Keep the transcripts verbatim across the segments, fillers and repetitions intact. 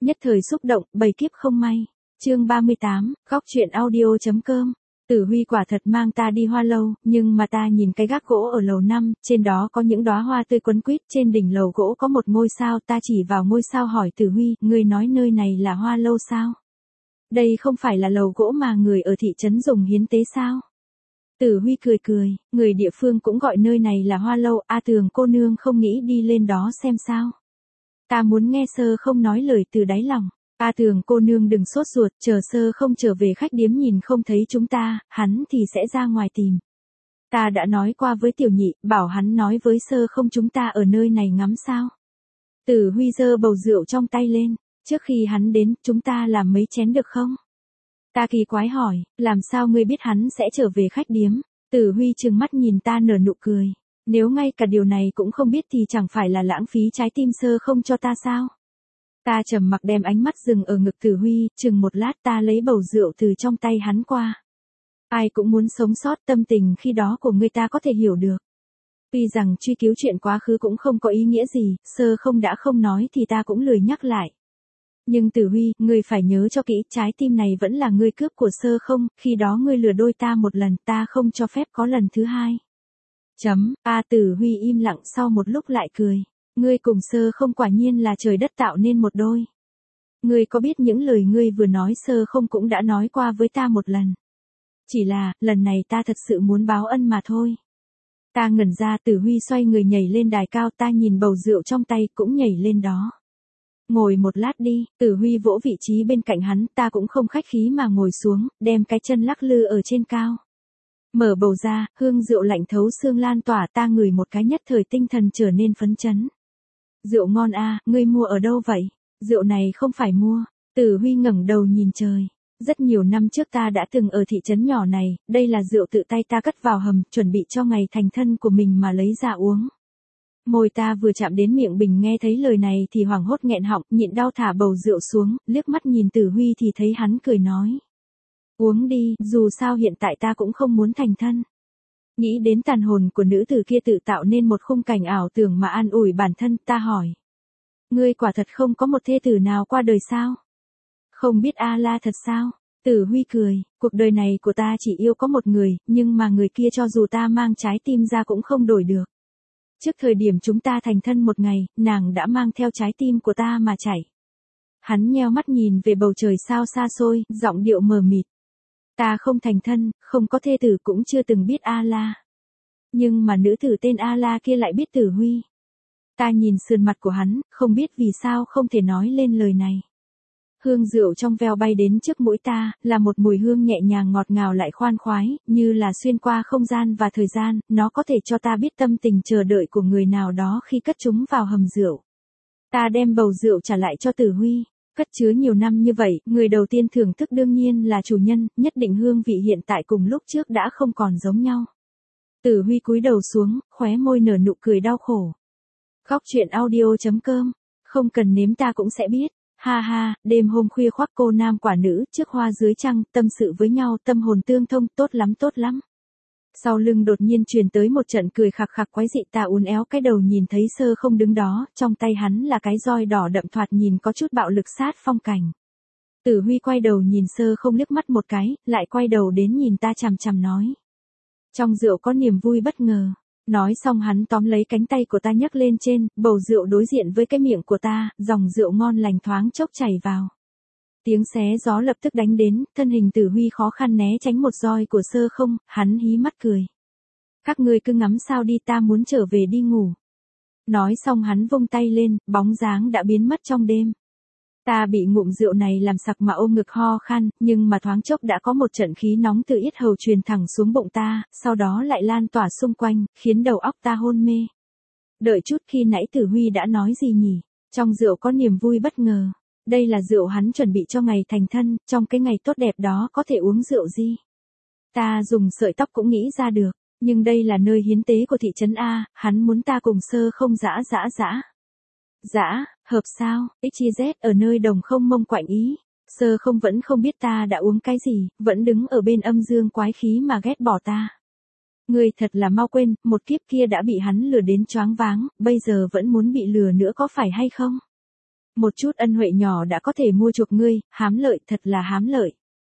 Nhất thời xúc động, bầy kiếp không may. Chương ba mươi tám, góc truyện audio.com. Tử Huy quả thật mang ta đi hoa lâu, nhưng mà ta nhìn cái gác gỗ ở lầu năm, trên đó có những đóa hoa tươi quấn quýt, trên đỉnh lầu gỗ có một ngôi sao, ta chỉ vào ngôi sao hỏi Tử Huy, ngươi nói nơi này là hoa lâu sao? Đây không phải là lầu gỗ mà người ở thị trấn dùng hiến tế sao? Tử Huy cười cười, người địa phương cũng gọi nơi này là hoa lâu, A Tường cô nương không nghĩ đi lên đó xem sao? Ta muốn nghe Sơ Không nói lời từ đáy lòng. A Tường cô nương đừng sốt ruột, chờ Sơ Không trở về khách điếm nhìn không thấy chúng ta, hắn thì sẽ ra ngoài tìm. Ta đã nói qua với tiểu nhị, bảo hắn nói với Sơ Không chúng ta ở nơi này ngắm sao. Tử Huy giơ bầu rượu trong tay lên, trước khi hắn đến, chúng ta làm mấy chén được không? Ta kỳ quái hỏi, làm sao ngươi biết hắn sẽ trở về khách điếm? Tử Huy trừng mắt nhìn ta nở nụ cười. Nếu ngay cả điều này cũng không biết thì chẳng phải là lãng phí trái tim Sơ Không cho ta sao? Ta trầm mặc đem ánh mắt dừng ở ngực Tử Huy, chừng một lát ta lấy bầu rượu từ trong tay hắn qua. Ai cũng muốn sống sót, tâm tình khi đó của người ta có thể hiểu được. Tuy rằng truy cứu chuyện quá khứ cũng không có ý nghĩa gì, Sơ Không đã không nói thì ta cũng lười nhắc lại. Nhưng Tử Huy, ngươi phải nhớ cho kỹ, trái tim này vẫn là ngươi cướp của Sơ Không, khi đó ngươi lừa đôi ta một lần, ta không cho phép có lần thứ hai. Chấm, A Tử Huy im lặng sau một lúc lại cười. Ngươi cùng Sơ Không quả nhiên là trời đất tạo nên một đôi. Ngươi có biết những lời ngươi vừa nói Sơ Không cũng đã nói qua với ta một lần. Chỉ là, lần này ta thật sự muốn báo ân mà thôi. Ta ngẩn ra, Tử Huy xoay người nhảy lên đài cao, ta nhìn bầu rượu trong tay cũng nhảy lên đó. Ngồi một lát đi, Tử Huy vỗ vị trí bên cạnh hắn, ta cũng không khách khí mà ngồi xuống, đem cái chân lắc lư ở trên cao. Mở bầu ra, hương rượu lạnh thấu xương lan tỏa, ta ngửi một cái nhất thời tinh thần trở nên phấn chấn. Rượu ngon a, ngươi mua ở đâu vậy? Rượu này không phải mua. Tử Huy ngẩng đầu nhìn trời. Rất nhiều năm trước ta đã từng ở thị trấn nhỏ này, đây là rượu tự tay ta cất vào hầm, chuẩn bị cho ngày thành thân của mình mà lấy ra uống. Môi ta vừa chạm đến miệng bình nghe thấy lời này thì hoảng hốt nghẹn họng, nhịn đau thả bầu rượu xuống, liếc mắt nhìn Tử Huy thì thấy hắn cười nói. Uống đi, dù sao hiện tại ta cũng không muốn thành thân. Nghĩ đến tàn hồn của nữ tử kia tự tạo nên một khung cảnh ảo tưởng mà an ủi bản thân, ta hỏi. Ngươi quả thật không có một thê tử nào qua đời sao? Không biết A-la thật sao? Tử Huy cười, cuộc đời này của ta chỉ yêu có một người, nhưng mà người kia cho dù ta mang trái tim ra cũng không đổi được. Trước thời điểm chúng ta thành thân một ngày, nàng đã mang theo trái tim của ta mà chảy. Hắn nheo mắt nhìn về bầu trời sao xa xôi, giọng điệu mờ mịt. Ta không thành thân, không có thê tử cũng chưa từng biết A-la. Nhưng mà nữ tử tên A-la kia lại biết Tử Huy. Ta nhìn sườn mặt của hắn, không biết vì sao không thể nói lên lời này. Hương rượu trong veo bay đến trước mũi ta, là một mùi hương nhẹ nhàng ngọt ngào lại khoan khoái, như là xuyên qua không gian và thời gian, nó có thể cho ta biết tâm tình chờ đợi của người nào đó khi cất chúng vào hầm rượu. Ta đem bầu rượu trả lại cho Tử Huy. Cất chứa nhiều năm như vậy, người đầu tiên thưởng thức đương nhiên là chủ nhân, nhất định hương vị hiện tại cùng lúc trước đã không còn giống nhau. Tử Huy cúi đầu xuống, khóe môi nở nụ cười đau khổ. Góc truyện audio.com, không cần nếm ta cũng sẽ biết. Ha ha, đêm hôm khuya khoác cô nam quả nữ, trước hoa dưới trăng, tâm sự với nhau, tâm hồn tương thông, tốt lắm tốt lắm. Sau lưng đột nhiên truyền tới một trận cười khặc khặc quái dị, ta uốn éo cái đầu nhìn thấy Sơ Không đứng đó, trong tay hắn là cái roi đỏ đậm thoạt nhìn có chút bạo lực sát phong cảnh. Tử Huy quay đầu nhìn Sơ Không liếc mắt một cái, lại quay đầu đến nhìn ta chằm chằm nói. Trong rượu có niềm vui bất ngờ. Nói xong hắn tóm lấy cánh tay của ta nhấc lên trên, bầu rượu đối diện với cái miệng của ta, dòng rượu ngon lành thoáng chốc chảy vào. Tiếng xé gió lập tức đánh đến, thân hình Tử Huy khó khăn né tránh một roi của Sơ Không, hắn hí mắt cười. Các ngươi cứ ngắm sao đi, ta muốn trở về đi ngủ. Nói xong hắn vung tay lên, bóng dáng đã biến mất trong đêm. Ta bị ngụm rượu này làm sặc mà ôm ngực ho khan, nhưng mà thoáng chốc đã có một trận khí nóng từ yết hầu truyền thẳng xuống bụng ta, sau đó lại lan tỏa xung quanh, khiến đầu óc ta hôn mê. Đợi chút, khi nãy Tử Huy đã nói gì nhỉ? Trong rượu có niềm vui bất ngờ. Đây là rượu hắn chuẩn bị cho ngày thành thân, trong cái ngày tốt đẹp đó có thể uống rượu gì? Ta dùng sợi tóc cũng nghĩ ra được, nhưng đây là nơi hiến tế của thị trấn A, hắn muốn ta cùng Sơ Không dã dã dã. Dã, hợp sao, xê zét ở nơi đồng không mông quạnh ý. Sơ Không vẫn không biết ta đã uống cái gì, vẫn đứng ở bên âm dương quái khí mà ghét bỏ ta. Ngươi thật là mau quên, một kiếp kia đã bị hắn lừa đến choáng váng, bây giờ vẫn muốn bị lừa nữa có phải hay không? Một chút ân huệ nhỏ đã có thể mua chuộc ngươi, hám lợi, thật là hám lợi.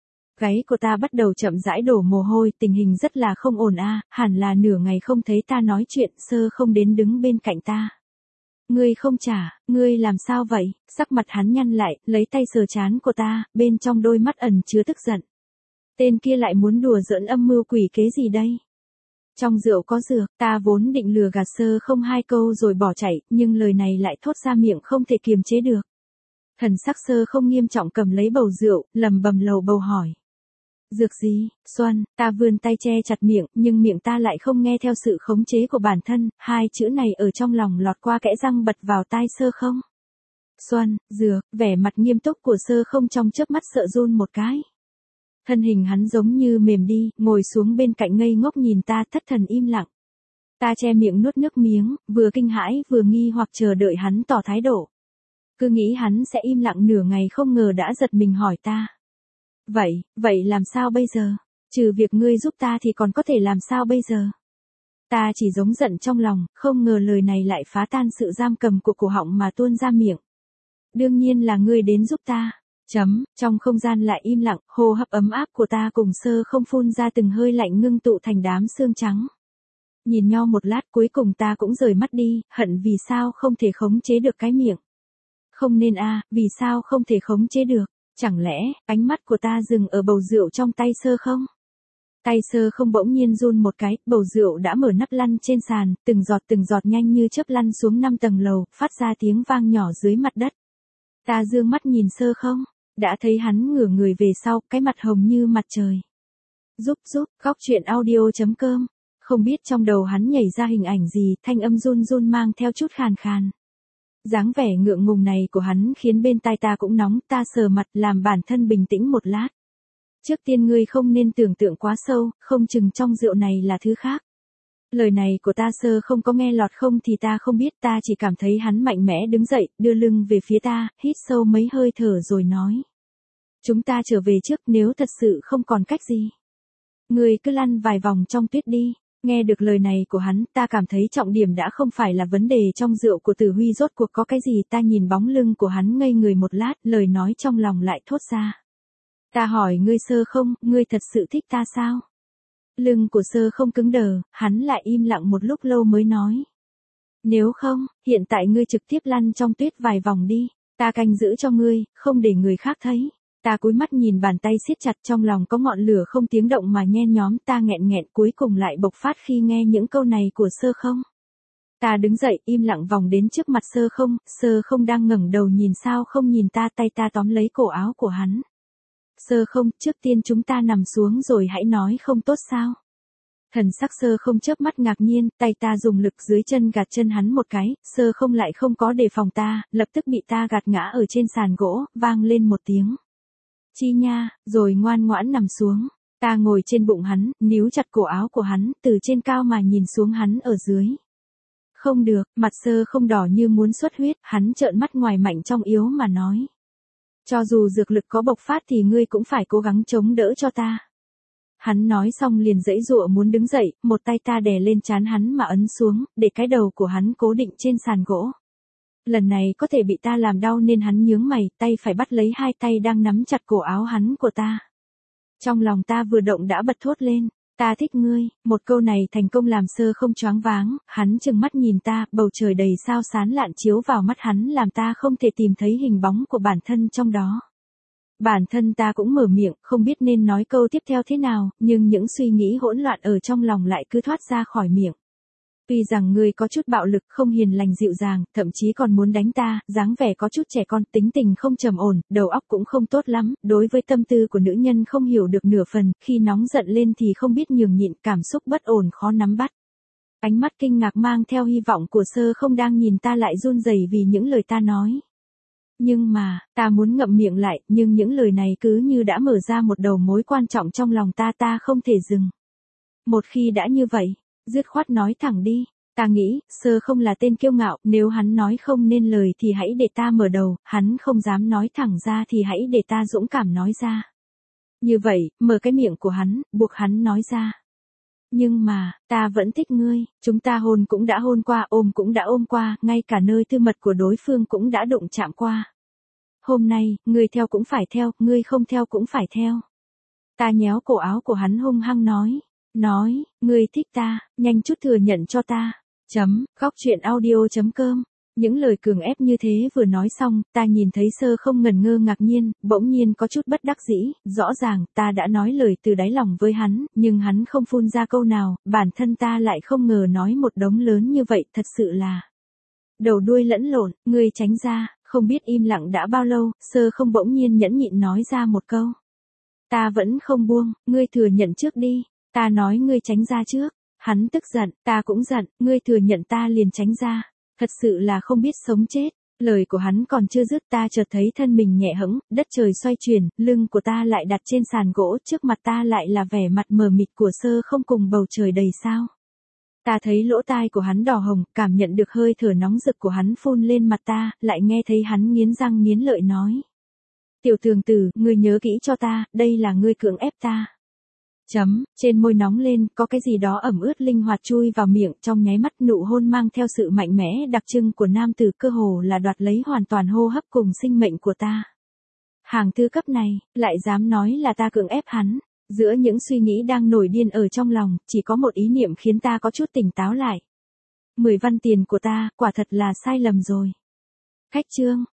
Gáy của ta bắt đầu chậm rãi đổ mồ hôi, tình hình rất là không ổn a, hẳn là nửa ngày không thấy ta nói chuyện, Sơ không đến đứng bên cạnh ta. Ngươi không trả, ngươi làm sao vậy? Sắc mặt hắn nhăn lại, lấy tay sờ trán của ta, bên trong đôi mắt ẩn chứa tức giận. Tên kia lại muốn đùa giỡn âm mưu quỷ kế gì đây? Trong rượu có dược, ta vốn định lừa gạt Sơ không hai câu rồi bỏ chạy, nhưng lời này lại thốt ra miệng không thể kiềm chế được. Thần sắc Sơ không nghiêm trọng cầm lấy bầu rượu, lầm bầm lầu bầu hỏi. Dược gì, Xuân, ta vươn tay che chặt miệng, nhưng miệng ta lại không nghe theo sự khống chế của bản thân, hai chữ này ở trong lòng lọt qua kẽ răng bật vào tai Sơ không. Xuân, dược, vẻ mặt nghiêm túc của Sơ không trong chớp mắt sợ run một cái. Thân hình hắn giống như mềm đi, ngồi xuống bên cạnh ngây ngốc nhìn ta thất thần im lặng. Ta che miệng nuốt nước miếng, vừa kinh hãi vừa nghi hoặc chờ đợi hắn tỏ thái độ. Cứ nghĩ hắn sẽ im lặng nửa ngày không ngờ đã giật mình hỏi ta. Vậy, vậy làm sao bây giờ? Trừ việc ngươi giúp ta thì còn có thể làm sao bây giờ? Ta chỉ giống giận trong lòng, không ngờ lời này lại phá tan sự giam cầm của cổ họng mà tuôn ra miệng. Đương nhiên là ngươi đến giúp ta. Chấm, trong không gian lại im lặng, hô hấp ấm áp của ta cùng Sơ không phun ra từng hơi lạnh ngưng tụ thành đám sương trắng. Nhìn nhau một lát cuối cùng ta cũng rời mắt đi, hận vì sao không thể khống chế được cái miệng. Không nên a, vì sao không thể khống chế được? Chẳng lẽ, ánh mắt của ta dừng ở bầu rượu trong tay Sơ không? Tay Sơ không bỗng nhiên run một cái, bầu rượu đã mở nắp lăn trên sàn, từng giọt từng giọt nhanh như chớp lăn xuống năm tầng lầu, phát ra tiếng vang nhỏ dưới mặt đất. Ta dương mắt nhìn Sơ không, đã thấy hắn ngửa người về sau, cái mặt hồng như mặt trời. Giúp giúp, góc truyện audio chấm com. Không biết trong đầu hắn nhảy ra hình ảnh gì, thanh âm run run mang theo chút khàn khàn. Dáng vẻ ngượng ngùng này của hắn khiến bên tai ta cũng nóng, ta sờ mặt làm bản thân bình tĩnh một lát. Trước tiên ngươi không nên tưởng tượng quá sâu, không chừng trong rượu này là thứ khác. Lời này của ta Sơ không có nghe lọt không thì ta không biết, ta chỉ cảm thấy hắn mạnh mẽ đứng dậy, đưa lưng về phía ta, hít sâu mấy hơi thở rồi nói. Chúng ta trở về trước nếu thật sự không còn cách gì. Ngươi cứ lăn vài vòng trong tuyết đi. Nghe được lời này của hắn, ta cảm thấy trọng điểm đã không phải là vấn đề trong rượu của Tử Huy rốt cuộc có cái gì, ta nhìn bóng lưng của hắn ngây người một lát, lời nói trong lòng lại thốt ra. Ta hỏi ngươi Sơ không, ngươi thật sự thích ta sao? Lưng của Sơ không cứng đờ, hắn lại im lặng một lúc lâu mới nói. Nếu không, hiện tại ngươi trực tiếp lăn trong tuyết vài vòng đi, ta canh giữ cho ngươi, không để người khác thấy. Ta cúi mắt nhìn bàn tay siết chặt trong lòng có ngọn lửa không tiếng động mà nhen nhóm, ta nghẹn nghẹn cuối cùng lại bộc phát khi nghe những câu này của Sơ không. Ta đứng dậy im lặng vòng đến trước mặt Sơ không, Sơ không đang ngẩng đầu nhìn sao không nhìn ta, tay ta tóm lấy cổ áo của hắn. Sơ không, trước tiên chúng ta nằm xuống rồi hãy nói không tốt sao? Thần sắc Sơ không chớp mắt ngạc nhiên, tay ta dùng lực dưới chân gạt chân hắn một cái, Sơ không lại không có đề phòng ta, lập tức bị ta gạt ngã ở trên sàn gỗ, vang lên một tiếng. Chi nha, rồi ngoan ngoãn nằm xuống. Ta ngồi trên bụng hắn, níu chặt cổ áo của hắn, từ trên cao mà nhìn xuống hắn ở dưới. Không được, mặt Sơ không đỏ như muốn xuất huyết, hắn trợn mắt ngoài mạnh trong yếu mà nói. Cho dù dược lực có bộc phát thì ngươi cũng phải cố gắng chống đỡ cho ta. Hắn nói xong liền giãy giụa muốn đứng dậy, một tay ta đè lên trán hắn mà ấn xuống, để cái đầu của hắn cố định trên sàn gỗ. Lần này có thể bị ta làm đau nên hắn nhướng mày, tay phải bắt lấy hai tay đang nắm chặt cổ áo hắn của ta. Trong lòng ta vừa động đã bật thốt lên, ta thích ngươi, một câu này thành công làm Sơ không choáng váng, hắn trừng mắt nhìn ta, bầu trời đầy sao sán lạn chiếu vào mắt hắn làm ta không thể tìm thấy hình bóng của bản thân trong đó. Bản thân ta cũng mở miệng, không biết nên nói câu tiếp theo thế nào, nhưng những suy nghĩ hỗn loạn ở trong lòng lại cứ thoát ra khỏi miệng. Tuy rằng ngươi có chút bạo lực, không hiền lành dịu dàng, thậm chí còn muốn đánh ta, dáng vẻ có chút trẻ con, tính tình không trầm ổn, đầu óc cũng không tốt lắm, đối với tâm tư của nữ nhân không hiểu được nửa phần, khi nóng giận lên thì không biết nhường nhịn, cảm xúc bất ổn khó nắm bắt. Ánh mắt kinh ngạc mang theo hy vọng của Sơ không đang nhìn ta lại run rẩy vì những lời ta nói. Nhưng mà, ta muốn ngậm miệng lại, nhưng những lời này cứ như đã mở ra một đầu mối quan trọng trong lòng ta, ta không thể dừng. Một khi đã như vậy, dứt khoát nói thẳng đi. Ta nghĩ, Sơ không là tên kiêu ngạo, nếu hắn nói không nên lời thì hãy để ta mở đầu, hắn không dám nói thẳng ra thì hãy để ta dũng cảm nói ra. Như vậy, mở cái miệng của hắn, buộc hắn nói ra. Nhưng mà, ta vẫn thích ngươi, chúng ta hôn cũng đã hôn qua, ôm cũng đã ôm qua, ngay cả nơi tư mật của đối phương cũng đã đụng chạm qua. hôm nay, ngươi theo cũng phải theo, ngươi không theo cũng phải theo. Ta nhéo cổ áo của hắn hung hăng nói, nói, ngươi thích ta, nhanh chút thừa nhận cho ta. Chấm, góc chuyện audio chấm com. Những lời cường ép như thế vừa nói xong, ta nhìn thấy Sơ không ngần ngơ ngạc nhiên, bỗng nhiên có chút bất đắc dĩ, rõ ràng, ta đã nói lời từ đáy lòng với hắn, nhưng hắn không phun ra câu nào, bản thân ta lại không ngờ nói một đống lớn như vậy, thật sự là đầu đuôi lẫn lộn, ngươi tránh ra, không biết im lặng đã bao lâu, Sơ không bỗng nhiên nhẫn nhịn nói ra một câu. Ta vẫn không buông, ngươi thừa nhận trước đi, ta nói ngươi tránh ra trước, hắn tức giận, ta cũng giận, ngươi thừa nhận ta liền tránh ra. Thật sự là không biết sống chết, lời của hắn còn chưa dứt ta chợt thấy thân mình nhẹ hẫng, đất trời xoay chuyển, lưng của ta lại đặt trên sàn gỗ, trước mặt ta lại là vẻ mặt mờ mịt của Sơ không cùng bầu trời đầy sao. Ta thấy lỗ tai của hắn đỏ hồng, cảm nhận được hơi thở nóng rực của hắn phun lên mặt ta, lại nghe thấy hắn nghiến răng nghiến lợi nói. Tiểu thường tử, ngươi nhớ kỹ cho ta, đây là ngươi cưỡng ép ta. Chấm, trên môi nóng lên, có cái gì đó ẩm ướt linh hoạt chui vào miệng, trong nháy mắt nụ hôn mang theo sự mạnh mẽ đặc trưng của nam tử cơ hồ là đoạt lấy hoàn toàn hô hấp cùng sinh mệnh của ta. Hàng thư cấp này, lại dám nói là ta cưỡng ép hắn. Giữa những suy nghĩ đang nổi điên ở trong lòng, chỉ có một ý niệm khiến ta có chút tỉnh táo lại. Mười văn tiền của ta, quả thật là sai lầm rồi. Khách chương.